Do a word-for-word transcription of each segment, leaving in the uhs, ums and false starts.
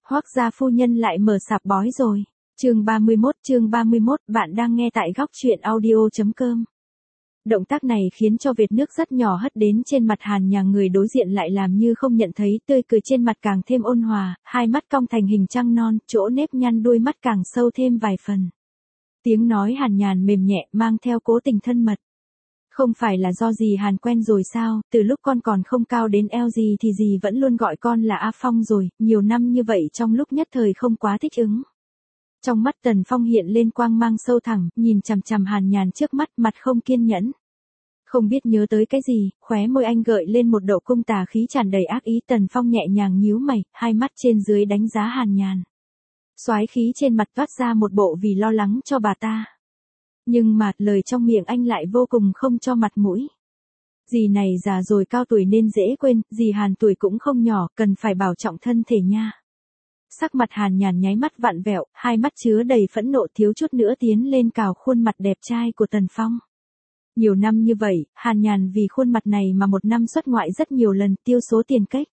Hoác gia phu nhân lại mở sạp bói rồi. Chương ba mươi mốt, chương ba mươi mốt, bạn đang nghe tại góc truyện audio chấm com. Động tác này khiến cho vệt nước rất nhỏ hất đến trên mặt Hàn Nhà, người đối diện lại làm như không nhận thấy, tươi cười trên mặt càng thêm ôn hòa, hai mắt cong thành hình trăng non, chỗ nếp nhăn đuôi mắt càng sâu thêm vài phần. Tiếng nói Hàn Nhàn mềm nhẹ, mang theo cố tình thân mật. Không phải là do dì Hàn quen rồi sao, từ lúc con còn không cao đến eo gì thì dì vẫn luôn gọi con là A Phong rồi, nhiều năm như vậy trong lúc nhất thời không quá thích ứng. Trong mắt Tần Phong hiện lên quang mang sâu thẳm, nhìn chằm chằm Hàn Nhàn trước mắt, mặt không kiên nhẫn. Không biết nhớ tới cái gì, khóe môi anh gợi lên một độ cung tà khí tràn đầy ác ý. Tần Phong nhẹ nhàng nhíu mày, hai mắt trên dưới đánh giá Hàn Nhàn. Soái khí trên mặt toát ra một bộ vì lo lắng cho bà ta. Nhưng mà lời trong miệng anh lại vô cùng không cho mặt mũi. Dì này già rồi, cao tuổi nên dễ quên, dì Hàn tuổi cũng không nhỏ, cần phải bảo trọng thân thể nha. Sắc mặt Hàn Nhàn nháy mắt vặn vẹo, hai mắt chứa đầy phẫn nộ, thiếu chút nữa tiến lên cào khuôn mặt đẹp trai của Tần Phong. Nhiều năm như vậy, Hàn Nhàn vì khuôn mặt này mà một năm xuất ngoại rất nhiều lần, tiêu số tiền cách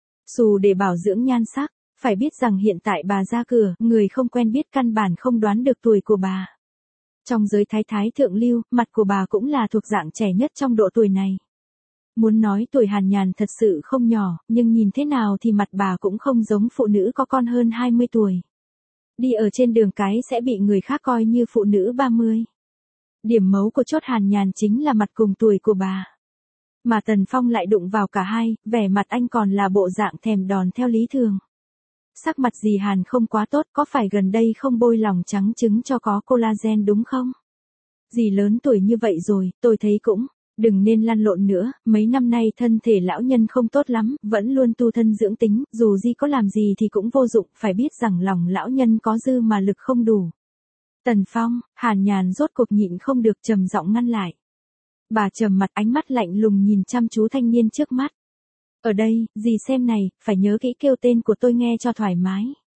xù để bảo dưỡng nhan sắc. Phải biết rằng hiện tại bà ra cửa, người không quen biết căn bản không đoán được tuổi của bà. Trong giới thái thái thượng lưu, mặt của bà cũng là thuộc dạng trẻ nhất trong độ tuổi này. Muốn nói tuổi Hàn Nhàn thật sự không nhỏ, nhưng nhìn thế nào thì mặt bà cũng không giống phụ nữ có con hơn hai mươi tuổi. Đi ở trên đường cái sẽ bị người khác coi như phụ nữ ba mươi. Điểm mấu của chốt Hàn Nhàn chính là mặt cùng tuổi của bà. Mà Tần Phong lại đụng vào cả hai, vẻ mặt anh còn là bộ dạng thèm đòn theo lý thường. Sắc mặt dì Hàn không quá tốt, có phải gần đây không bôi lòng trắng trứng cho có collagen đúng không? Dì lớn tuổi như vậy rồi, tôi thấy cũng đừng nên lăn lộn nữa, mấy năm nay thân thể lão nhân không tốt lắm, vẫn luôn tu thân dưỡng tính, dù dì có làm gì thì cũng vô dụng, phải biết rằng lòng lão nhân có dư mà lực không đủ. Tần Phong, Hàn Nhàn rốt cuộc nhịn không được trầm giọng ngăn lại. Bà trầm mặt, ánh mắt lạnh lùng nhìn chăm chú thanh niên trước mắt. Ở đây, dì xem này, phải nhớ kỹ kêu tên của tôi nghe cho thoải mái.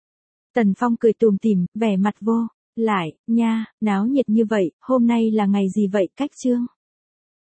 Tần Phong cười tùm tìm, vẻ mặt vô lại, nha, náo nhiệt như vậy, hôm nay là ngày gì vậy, cách chương?